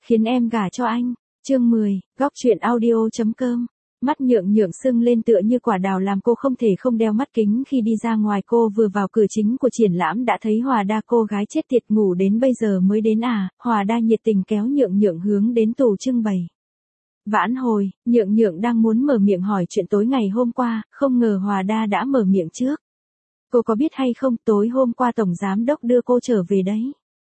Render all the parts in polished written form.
khiến em gả cho anh. Chương 10, góc truyện audio.com. Mắt Nhượng Nhượng sưng lên tựa như quả đào làm cô không thể không đeo mắt kính khi đi ra ngoài. Cô vừa vào cửa chính của triển lãm đã thấy Hòa Đa, cô gái chết tiệt ngủ đến bây giờ mới đến à. Hòa Đa nhiệt tình kéo Nhượng Nhượng hướng đến tủ trưng bày. Vãn hồi, Nhượng Nhượng đang muốn mở miệng hỏi chuyện tối ngày hôm qua, không ngờ Hòa Đa đã mở miệng trước. Cô có biết hay không, tối hôm qua Tổng Giám Đốc đưa cô trở về đấy.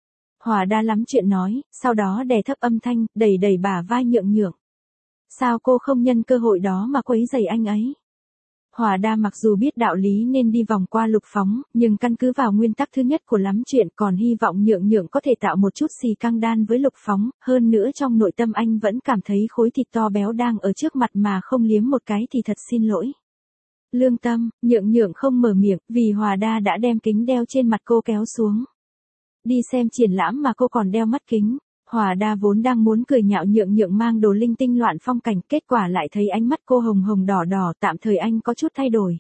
Hòa Đa lắm chuyện nói, sau đó đè thấp âm thanh, đẩy đẩy bả vai Nhượng Nhượng. Sao cô không nhân cơ hội đó mà quấy rầy anh ấy? Hòa Đa mặc dù biết đạo lý nên đi vòng qua Lục Phóng, nhưng căn cứ vào nguyên tắc thứ nhất của lắm chuyện còn hy vọng Nhượng Nhượng có thể tạo một chút xì căng đan với Lục Phóng, hơn nữa trong nội tâm anh vẫn cảm thấy khối thịt to béo đang ở trước mặt mà không liếm một cái thì thật xin lỗi. Lương tâm, Nhượng Nhượng không mở miệng, vì Hòa Đa đã đem kính đeo trên mặt cô kéo xuống. Đi xem triển lãm mà cô còn đeo mắt kính. Hòa Đa vốn đang muốn cười nhạo Nhượng Nhượng mang đồ linh tinh loạn phong cảnh, kết quả lại thấy ánh mắt cô hồng hồng đỏ đỏ, tạm thời anh có chút thay đổi.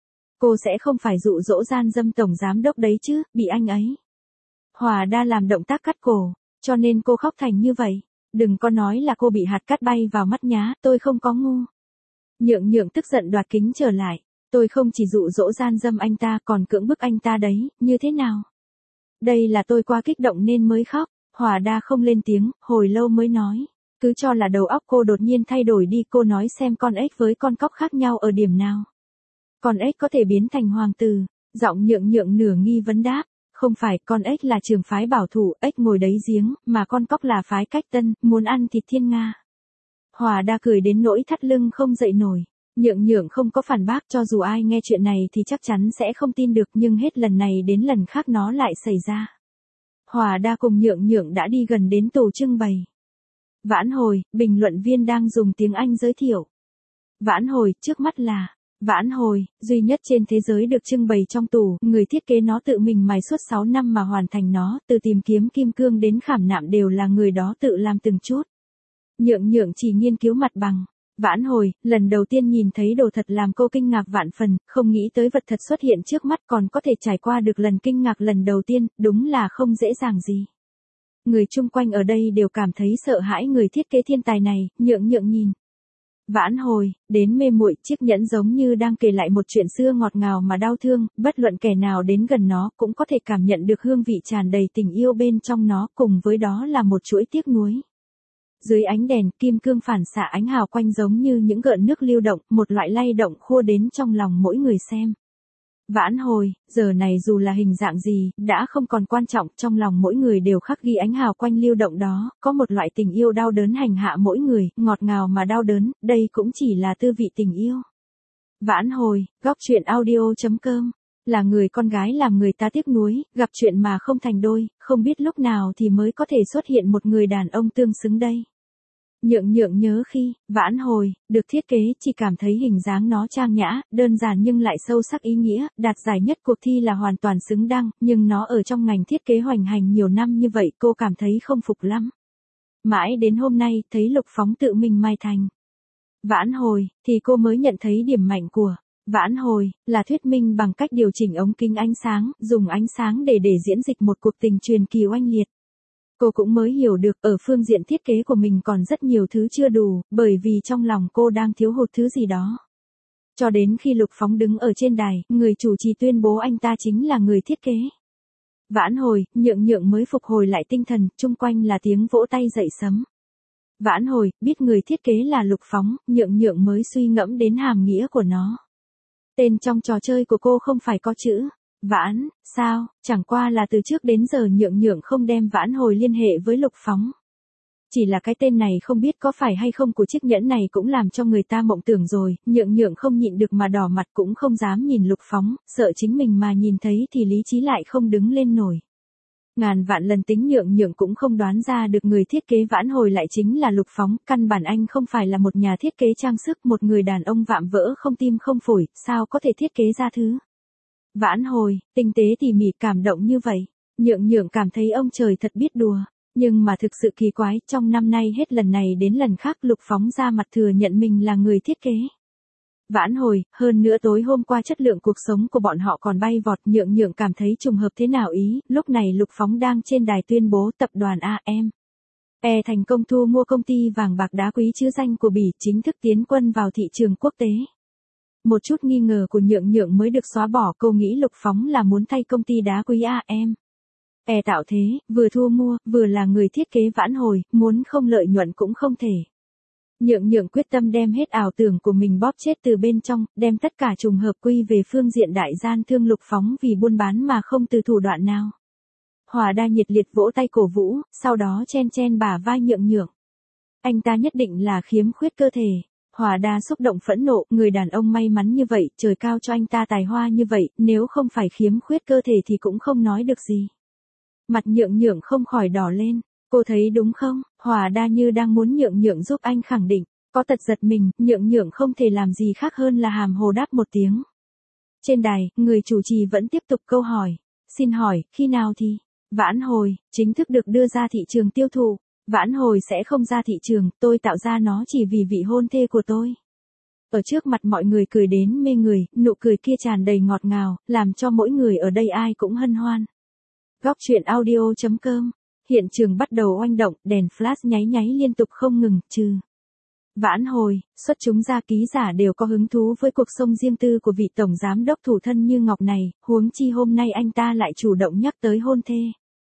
Cô sẽ không phải dụ dỗ gian dâm Tổng Giám Đốc đấy chứ, bị anh ấy. Hòa Đa làm động tác cắt cổ, cho nên cô khóc thành như vậy. Đừng có nói là cô bị hạt cát bay vào mắt nhá, tôi không có ngu. Nhượng Nhượng tức giận đoạt kính trở lại. Tôi không chỉ dụ dỗ gian dâm anh ta còn cưỡng bức anh ta đấy, như thế nào? Đây là tôi quá kích động nên mới khóc. Hòa Đa không lên tiếng, hồi lâu mới nói. Cứ cho là đầu óc cô đột nhiên thay đổi đi, cô nói xem con ếch với con cóc khác nhau ở điểm nào. Con ếch có thể biến thành hoàng tử. Giọng Nhượng Nhượng nửa nghi vấn đáp. Không phải, con ếch là trường phái bảo thủ, ếch ngồi đáy giếng, mà con cóc là phái cách tân, muốn ăn thịt thiên nga. Hòa Đa cười đến nỗi thắt lưng không dậy nổi. Nhượng Nhượng không có phản bác, cho dù ai nghe chuyện này thì chắc chắn sẽ không tin được, nhưng hết lần này đến lần khác nó lại xảy ra. Hòa Đa cùng Nhượng Nhượng đã đi gần đến tủ trưng bày. Vãn hồi, bình luận viên đang dùng tiếng Anh giới thiệu. Vãn hồi, trước mắt là Vãn hồi, duy nhất trên thế giới được trưng bày trong tủ, người thiết kế nó tự mình mài suốt 6 năm mà hoàn thành nó, từ tìm kiếm kim cương đến khảm nạm đều là người đó tự làm từng chút. Nhượng Nhượng chỉ nghiên cứu mặt bằng. Vãn hồi, lần đầu tiên nhìn thấy đồ thật làm cô kinh ngạc vạn phần, không nghĩ tới vật thật xuất hiện trước mắt còn có thể trải qua được lần kinh ngạc lần đầu tiên, đúng là không dễ dàng gì. Người chung quanh ở đây đều cảm thấy sợ hãi người thiết kế thiên tài này. Nhượng Nhượng nhìn. Vãn hồi, đến mê muội, chiếc nhẫn giống như đang kể lại một chuyện xưa ngọt ngào mà đau thương, bất luận kẻ nào đến gần nó cũng có thể cảm nhận được hương vị tràn đầy tình yêu bên trong nó, cùng với đó là một chuỗi tiếc nuối. Dưới ánh đèn, kim cương phản xạ ánh hào quanh giống như những gợn nước lưu động, một loại lay động khua đến trong lòng mỗi người xem. Vãn hồi, giờ này dù là hình dạng gì, đã không còn quan trọng, trong lòng mỗi người đều khắc ghi ánh hào quanh lưu động đó, có một loại tình yêu đau đớn hành hạ mỗi người, ngọt ngào mà đau đớn, đây cũng chỉ là tư vị tình yêu. Vãn hồi, góc truyện audio.com. Là người con gái làm người ta tiếc nuối, gặp chuyện mà không thành đôi, không biết lúc nào thì mới có thể xuất hiện một người đàn ông tương xứng đây. Nhượng Nhượng nhớ khi, Vãn hồi, được thiết kế, chỉ cảm thấy hình dáng nó trang nhã, đơn giản nhưng lại sâu sắc ý nghĩa, đạt giải nhất cuộc thi là hoàn toàn xứng đáng, nhưng nó ở trong ngành thiết kế hoành hành nhiều năm như vậy cô cảm thấy không phục lắm. Mãi đến hôm nay, thấy Lục Phóng tự mình mai thành Vãn hồi, thì cô mới nhận thấy điểm mạnh của Vãn hồi, là thuyết minh bằng cách điều chỉnh ống kính ánh sáng, dùng ánh sáng để diễn dịch một cuộc tình truyền kỳ oanh liệt. Cô cũng mới hiểu được ở phương diện thiết kế của mình còn rất nhiều thứ chưa đủ, bởi vì trong lòng cô đang thiếu hụt thứ gì đó. Cho đến khi Lục Phóng đứng ở trên đài, người chủ trì tuyên bố anh ta chính là người thiết kế. Vãn hồi, Nhượng Nhượng mới phục hồi lại tinh thần, chung quanh là tiếng vỗ tay dậy sấm. Vãn hồi, biết người thiết kế là Lục Phóng, Nhượng Nhượng mới suy ngẫm đến hàm nghĩa của nó. Tên trong trò chơi của cô không phải có chữ Vãn, sao, chẳng qua là từ trước đến giờ Nhượng Nhượng không đem Vãn hồi liên hệ với Lục Phóng. Chỉ là cái tên này không biết có phải hay không của chiếc nhẫn này cũng làm cho người ta mộng tưởng rồi, Nhượng Nhượng không nhịn được mà đỏ mặt cũng không dám nhìn Lục Phóng, sợ chính mình mà nhìn thấy thì lý trí lại không đứng lên nổi. Ngàn vạn lần tính Nhượng Nhượng cũng không đoán ra được người thiết kế Vãn hồi lại chính là Lục Phóng, căn bản anh không phải là một nhà thiết kế trang sức, một người đàn ông vạm vỡ không tim không phổi, sao có thể thiết kế ra thứ Vãn hồi, tinh tế tỉ mỉ cảm động như vậy. Nhượng Nhượng cảm thấy ông trời thật biết đùa. Nhưng mà thực sự kỳ quái, trong năm nay hết lần này đến lần khác Lục Phóng ra mặt thừa nhận mình là người thiết kế Vãn hồi, hơn nữa tối hôm qua chất lượng cuộc sống của bọn họ còn bay vọt. Nhượng Nhượng cảm thấy trùng hợp thế nào ý, lúc này Lục Phóng đang trên đài tuyên bố tập đoàn AM Thành công thu mua công ty vàng bạc đá quý chữ danh của Bỉ, chính thức tiến quân vào thị trường quốc tế. Một chút nghi ngờ của Nhượng Nhượng mới được xóa bỏ, cô nghĩ Lục Phóng là muốn thay công ty đá quý AM. Tạo thế, vừa thu mua, vừa là người thiết kế vãn hồi, muốn không lợi nhuận cũng không thể. Nhượng Nhượng quyết tâm đem hết ảo tưởng của mình bóp chết từ bên trong, đem tất cả trùng hợp quy về phương diện đại gian thương Lục Phóng vì buôn bán mà không từ thủ đoạn nào. Hòa Đa nhiệt liệt vỗ tay cổ vũ, sau đó chen chen bả vai Nhượng Nhượng. Anh ta nhất định là khiếm khuyết cơ thể. Hòa Đa xúc động phẫn nộ, người đàn ông may mắn như vậy, trời cao cho anh ta tài hoa như vậy, nếu không phải khiếm khuyết cơ thể thì cũng không nói được gì. Mặt Nhượng Nhượng không khỏi đỏ lên, cô thấy đúng không? Hòa Đa như đang muốn Nhượng Nhượng giúp anh khẳng định, có tật giật mình, Nhượng Nhượng không thể làm gì khác hơn là hàm hồ đáp một tiếng. Trên đài, người chủ trì vẫn tiếp tục câu hỏi, xin hỏi, khi nào thì? Vãn hồi, chính thức được đưa ra thị trường tiêu thụ. Vãn hồi sẽ không ra thị trường, tôi tạo ra nó chỉ vì vị hôn thê của tôi. Ở trước mặt mọi người cười đến mê người, nụ cười kia tràn đầy ngọt ngào, làm cho mỗi người ở đây ai cũng hân hoan. Góc truyện audio.com. Hiện trường bắt đầu oanh động, đèn flash nháy nháy liên tục không ngừng, trừ vãn hồi, xuất chúng ra ký giả đều có hứng thú với cuộc sống riêng tư của vị tổng giám đốc thủ thân như ngọc này, huống chi hôm nay anh ta lại chủ động nhắc tới hôn thê.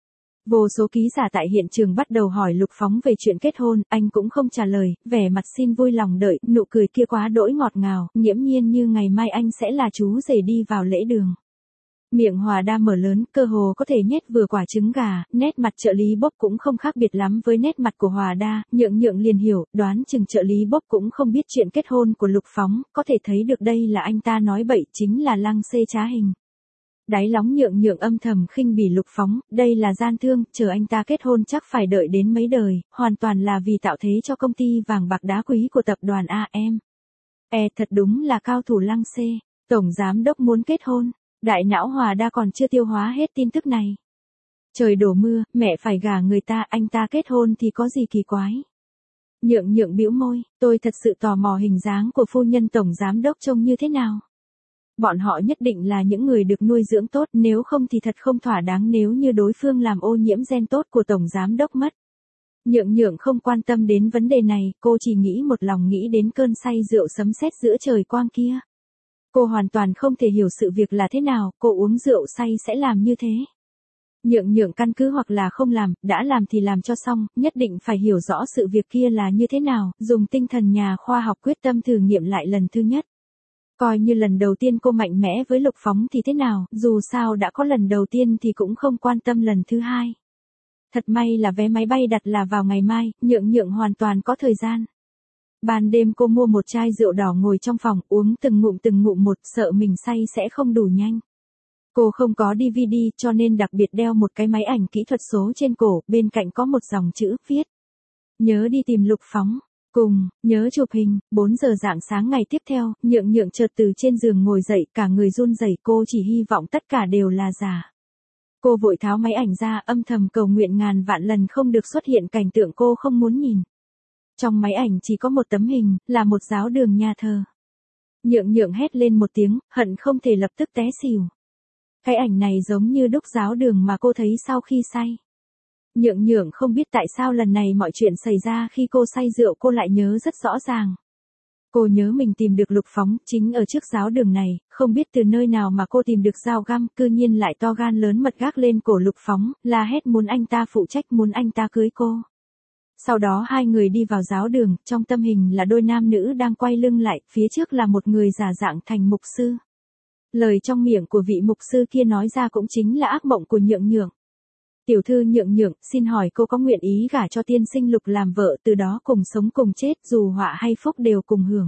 Vô số ký giả tại hiện trường bắt đầu hỏi Lục Phóng về chuyện kết hôn, anh cũng không trả lời, vẻ mặt xin vui lòng đợi, nụ cười kia quá đỗi ngọt ngào, nghiễm nhiên như ngày mai anh sẽ là chú rể đi vào lễ đường. Miệng Hòa Đa mở lớn, cơ hồ có thể nhét vừa quả trứng gà, nét mặt trợ lý Bốc cũng không khác biệt lắm với nét mặt của Hòa Đa, Nhượng Nhượng liền hiểu, đoán chừng trợ lý Bốc cũng không biết chuyện kết hôn của Lục Phóng, có thể thấy được đây là anh ta nói bậy, chính là lăng xê trá hình. Đáy lòng Nhượng Nhượng âm thầm khinh bỉ Lục Phóng, đây là gian thương, chờ anh ta kết hôn chắc phải đợi đến mấy đời, hoàn toàn là vì tạo thế cho công ty vàng bạc đá quý của tập đoàn AM. Thật đúng là cao thủ lăng xê, tổng giám đốc muốn kết hôn, đại não Hòa Đa còn chưa tiêu hóa hết tin tức này. Trời đổ mưa, mẹ phải gả người ta, anh ta kết hôn thì có gì kỳ quái. Nhượng Nhượng bĩu môi, tôi thật sự tò mò hình dáng của phu nhân tổng giám đốc trông như thế nào. Bọn họ nhất định là những người được nuôi dưỡng tốt, nếu không thì thật không thỏa đáng nếu như đối phương làm ô nhiễm gen tốt của tổng giám đốc mất. Nhượng Nhượng không quan tâm đến vấn đề này, cô chỉ nghĩ một lòng nghĩ đến cơn say rượu sấm sét giữa trời quang kia. Cô hoàn toàn không thể hiểu sự việc là thế nào, cô uống rượu say sẽ làm như thế. Nhượng Nhượng căn cứ hoặc là không làm, đã làm thì làm cho xong, nhất định phải hiểu rõ sự việc kia là như thế nào, dùng tinh thần nhà khoa học quyết tâm thử nghiệm lại lần thứ nhất. Coi như lần đầu tiên cô mạnh mẽ với Lục Phóng thì thế nào, dù sao đã có lần đầu tiên thì cũng không quan tâm lần thứ hai. Thật may là vé máy bay đặt là vào ngày mai, Nhượng Nhượng hoàn toàn có thời gian. Ban đêm cô mua một chai rượu đỏ ngồi trong phòng uống từng ngụm một, sợ mình say sẽ không đủ nhanh. Cô không có DVD cho nên đặc biệt đeo một cái máy ảnh kỹ thuật số trên cổ, bên cạnh có một dòng chữ viết. Nhớ đi tìm Lục Phóng. Cùng, nhớ chụp hình. 4 giờ rạng sáng ngày tiếp theo, Nhượng Nhượng chợt từ trên giường ngồi dậy, cả người run rẩy, cô chỉ hy vọng tất cả đều là giả. Cô vội tháo máy ảnh ra, âm thầm cầu nguyện ngàn vạn lần không được xuất hiện cảnh tượng cô không muốn nhìn. Trong máy ảnh chỉ có một tấm hình, là một giáo đường nhà thờ. Nhượng Nhượng hét lên một tiếng, hận không thể lập tức té xỉu. Cái ảnh này giống như đúc giáo đường mà cô thấy sau khi say. Nhượng Nhượng không biết tại sao lần này mọi chuyện xảy ra khi cô say rượu cô lại nhớ rất rõ ràng. Cô nhớ mình tìm được Lục Phóng chính ở trước giáo đường này, không biết từ nơi nào mà cô tìm được dao găm, cư nhiên lại to gan lớn mật gác lên cổ Lục Phóng, la hét muốn anh ta phụ trách, muốn anh ta cưới cô. Sau đó hai người đi vào giáo đường, trong tâm hình là đôi nam nữ đang quay lưng lại, phía trước là một người giả dạng thành mục sư. Lời trong miệng của vị mục sư kia nói ra cũng chính là ác mộng của Nhượng Nhượng. Tiểu thư Nhượng Nhượng, xin hỏi cô có nguyện ý gả cho tiên sinh Lục làm vợ, từ đó cùng sống cùng chết, dù họa hay phúc đều cùng hưởng.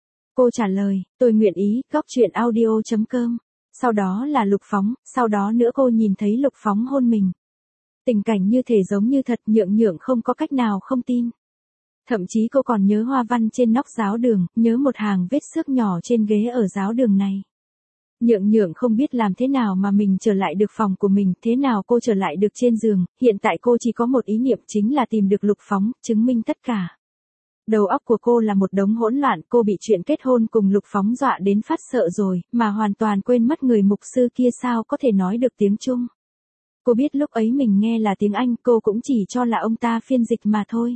Cô trả lời, tôi nguyện ý. Góc truyện audio.com. Sau đó là Lục Phóng, sau đó nữa cô nhìn thấy Lục Phóng hôn mình. Tình cảnh như thể giống như thật, Nhượng Nhượng không có cách nào không tin. Thậm chí cô còn nhớ hoa văn trên nóc giáo đường, nhớ một hàng vết xước nhỏ trên ghế ở giáo đường này. Nhượng Nhượng không biết làm thế nào mà mình trở lại được phòng của mình, thế nào cô trở lại được trên giường, hiện tại cô chỉ có một ý niệm chính là tìm được Lục Phóng, chứng minh tất cả. Đầu óc của cô là một đống hỗn loạn, cô bị chuyện kết hôn cùng Lục Phóng dọa đến phát sợ rồi, mà hoàn toàn quên mất người mục sư kia sao có thể nói được tiếng Trung. Cô biết lúc ấy mình nghe là tiếng Anh, cô cũng chỉ cho là ông ta phiên dịch mà thôi.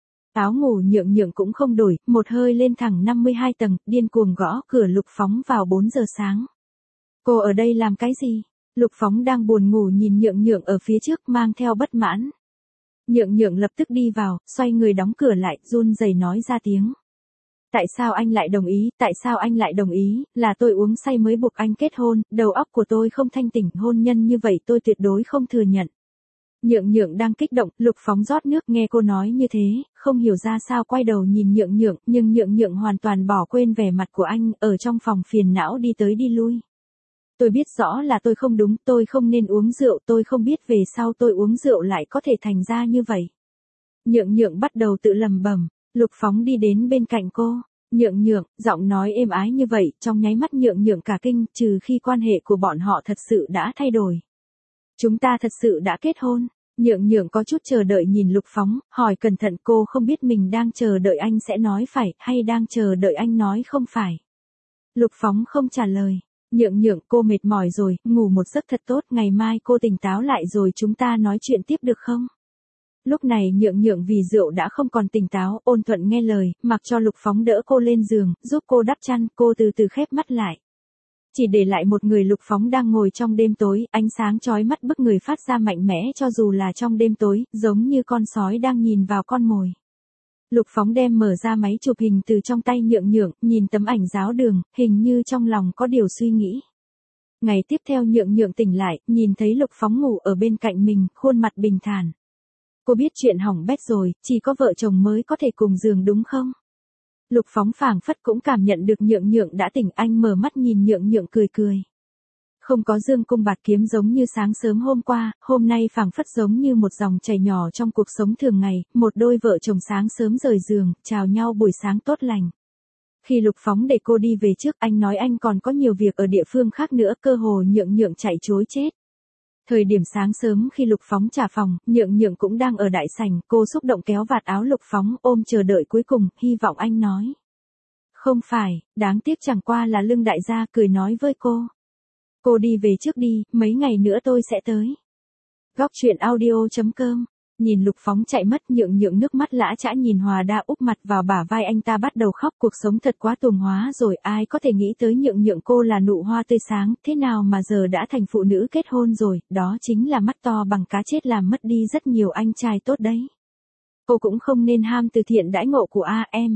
Áo ngủ Nhượng Nhượng cũng không đổi, một hơi lên thẳng 52 tầng, điên cuồng gõ cửa Lục Phóng vào 4 giờ sáng. Cô ở đây làm cái gì? Lục Phóng đang buồn ngủ nhìn Nhượng Nhượng ở phía trước mang theo bất mãn. Nhượng Nhượng lập tức đi vào, xoay người đóng cửa lại, run rẩy nói ra tiếng. Tại sao anh lại đồng ý, tại sao anh lại đồng ý, là tôi uống say mới buộc anh kết hôn, đầu óc của tôi không thanh tỉnh, hôn nhân như vậy tôi tuyệt đối không thừa nhận. Nhượng Nhượng đang kích động, Lục Phóng rót nước nghe cô nói như thế, không hiểu ra sao quay đầu nhìn Nhượng Nhượng, nhưng Nhượng Nhượng hoàn toàn bỏ quên vẻ mặt của anh, ở trong phòng phiền não đi tới đi lui. Tôi biết rõ là tôi không đúng, tôi không nên uống rượu, tôi không biết về sau tôi uống rượu lại có thể thành ra như vậy. Nhượng Nhượng bắt đầu tự lẩm bẩm, Lục Phóng đi đến bên cạnh cô. Nhượng Nhượng, giọng nói êm ái như vậy, trong nháy mắt Nhượng Nhượng cả kinh, trừ khi quan hệ của bọn họ thật sự đã thay đổi. Chúng ta thật sự đã kết hôn. Nhượng Nhượng có chút chờ đợi nhìn Lục Phóng, hỏi cẩn thận, cô không biết mình đang chờ đợi anh sẽ nói phải, hay đang chờ đợi anh nói không phải. Lục Phóng không trả lời. Nhượng Nhượng, cô mệt mỏi rồi, ngủ một giấc thật tốt, ngày mai cô tỉnh táo lại rồi chúng ta nói chuyện tiếp được không? Lúc này Nhượng Nhượng vì rượu đã không còn tỉnh táo, ôn thuận nghe lời, mặc cho Lục Phóng đỡ cô lên giường, giúp cô đắp chăn, cô từ từ khép mắt lại. Chỉ để lại một người. Lục Phóng đang ngồi trong đêm tối, ánh sáng chói mắt bức người phát ra mạnh mẽ cho dù là trong đêm tối, giống như con sói đang nhìn vào con mồi. Lục Phóng đem mở ra máy chụp hình từ trong tay Nhượng Nhượng, nhìn tấm ảnh giáo đường, hình như trong lòng có điều suy nghĩ. Ngày tiếp theo Nhượng Nhượng tỉnh lại, nhìn thấy Lục Phóng ngủ ở bên cạnh mình, khuôn mặt bình thản. Cô biết chuyện hỏng bét rồi, chỉ có vợ chồng mới có thể cùng giường đúng không? Lục Phóng phảng phất cũng cảm nhận được Nhượng Nhượng đã tỉnh, anh mở mắt nhìn Nhượng Nhượng cười cười. Không có dương cung bạt kiếm giống như sáng sớm hôm qua, hôm nay phảng phất giống như một dòng chảy nhỏ trong cuộc sống thường ngày, một đôi vợ chồng sáng sớm rời giường, chào nhau buổi sáng tốt lành. Khi Lục Phóng để cô đi về trước, anh nói anh còn có nhiều việc ở địa phương khác nữa, cơ hồ Nhượng Nhượng chạy trối chết. Thời điểm sáng sớm khi Lục Phóng trả phòng, Nhượng Nhượng cũng đang ở đại sảnh, cô xúc động kéo vạt áo Lục Phóng, ôm chờ đợi cuối cùng, hy vọng anh nói. Không phải, đáng tiếc chẳng qua là Lương đại gia cười nói với cô. Cô đi về trước đi, mấy ngày nữa tôi sẽ tới. Góc truyện audio.com. Nhìn Lục Phóng chạy mất, Nhượng Nhượng nước mắt lã chã nhìn Hòa Đa úp mặt vào bả vai anh ta bắt đầu khóc, cuộc sống thật quá tuồng hóa rồi, ai có thể nghĩ tới Nhượng Nhượng cô là nụ hoa tươi sáng, thế nào mà giờ đã thành phụ nữ kết hôn rồi, đó chính là mắt to bằng cá chết làm mất đi rất nhiều anh trai tốt đấy. Cô cũng không nên ham từ thiện đãi ngộ của em.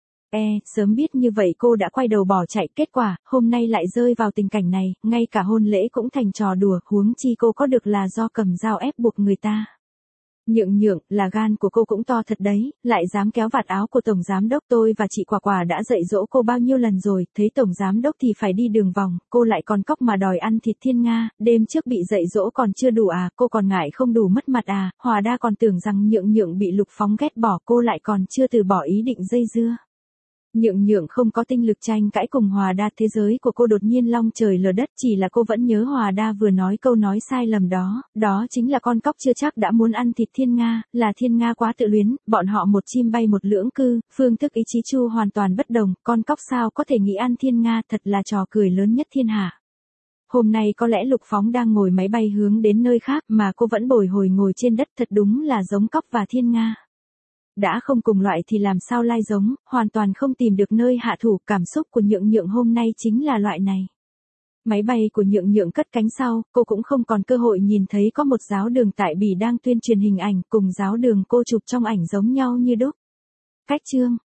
Sớm biết như vậy cô đã quay đầu bỏ chạy, kết quả, hôm nay lại rơi vào tình cảnh này, ngay cả hôn lễ cũng thành trò đùa, huống chi cô có được là do cầm dao ép buộc người ta. Nhượng Nhượng, là gan của cô cũng to thật đấy, lại dám kéo vạt áo của Tổng Giám Đốc, tôi và chị Quả Quả đã dạy dỗ cô bao nhiêu lần rồi, thấy Tổng Giám Đốc thì phải đi đường vòng, cô lại còn cóc mà đòi ăn thịt thiên nga, đêm trước bị dạy dỗ còn chưa đủ à, cô còn ngại không đủ mất mặt à, Hòa Đa còn tưởng rằng Nhượng Nhượng bị Lục Phóng ghét bỏ, cô lại còn chưa từ bỏ ý định dây dưa. Nhượng Nhượng không có tinh lực tranh cãi cùng Hòa Đa, thế giới của cô đột nhiên long trời lở đất, chỉ là cô vẫn nhớ Hòa Đa vừa nói câu nói sai lầm đó, đó chính là con cóc chưa chắc đã muốn ăn thịt thiên nga, là thiên nga quá tự luyến, bọn họ một chim bay một lưỡng cư, phương thức ý chí Chu hoàn toàn bất đồng, con cóc sao có thể nghĩ ăn thiên nga, thật là trò cười lớn nhất thiên hạ. Hôm nay có lẽ Lục Phóng đang ngồi máy bay hướng đến nơi khác mà cô vẫn bồi hồi ngồi trên đất, thật đúng là giống cóc và thiên nga. Đã không cùng loại thì làm sao lai giống, hoàn toàn không tìm được nơi hạ thủ, cảm xúc của Nhượng Nhượng hôm nay chính là loại này. Máy bay của Nhượng Nhượng cất cánh sau, cô cũng không còn cơ hội nhìn thấy có một giáo đường tại Bỉ đang tuyên truyền hình ảnh, cùng giáo đường cô chụp trong ảnh giống nhau như đúc. Cách chương